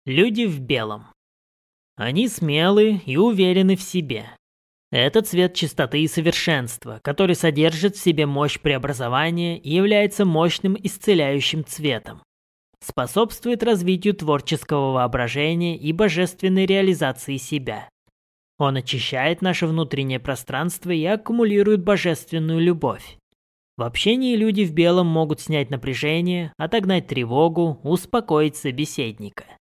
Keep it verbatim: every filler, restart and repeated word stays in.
Люди в белом. Они смелы и уверены в себе. Это цвет чистоты и совершенства, который содержит в себе мощь преобразования и является мощным исцеляющим цветом. Способствует развитию творческого воображения и божественной реализации себя. Он очищает наше внутреннее пространство и аккумулирует божественную любовь. В общении люди в белом могут снять напряжение, отогнать тревогу, успокоить собеседника.